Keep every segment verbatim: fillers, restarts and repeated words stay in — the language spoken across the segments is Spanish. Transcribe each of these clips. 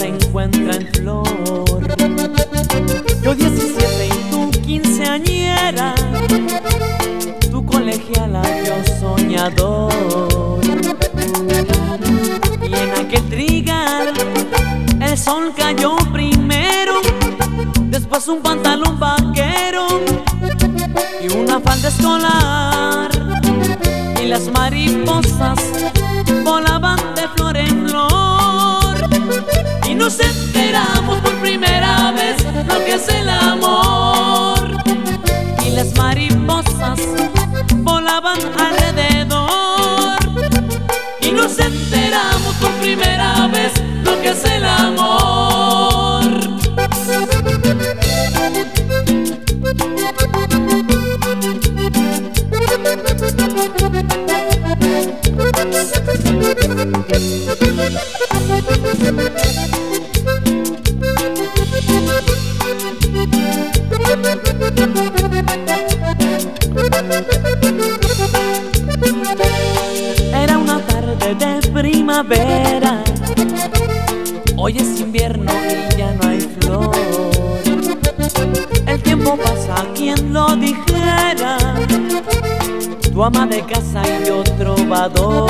se encuentra en flor. Yo diecisiete y tú quinceañera, tu colegiala yo soñador. Y en aquel trigal el sol cayó primero, después un pantalón vaquero y una falda escolar, y las mariposas volaban de flor en flor, y nos enteramos por primera vez lo que es el amor. Y las mariposas volaban alrededor, y nos enteramos por primera vez lo que es el amor. Era una tarde de primavera, hoy es invierno y ya no hay flor. El tiempo pasa, quien lo dijera, tu ama de casa y yo trovador.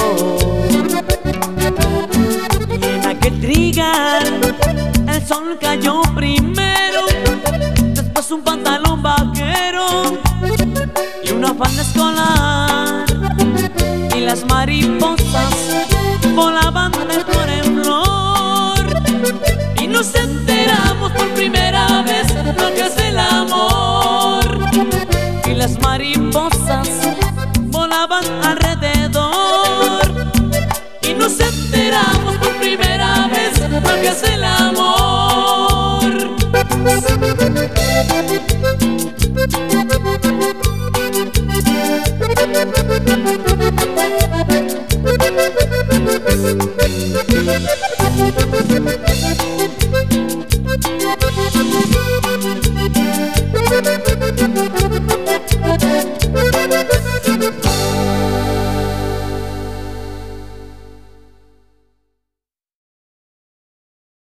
Y en aquel trigal el sol cayó primero, después un pantalón vaquero y una falda escolar, y las mariposas volaban de flor en flor, y nos enteramos por primera vez lo que es el amor. Y las mariposas volaban alrededor, y nos enteramos por primera vez lo que es el amor.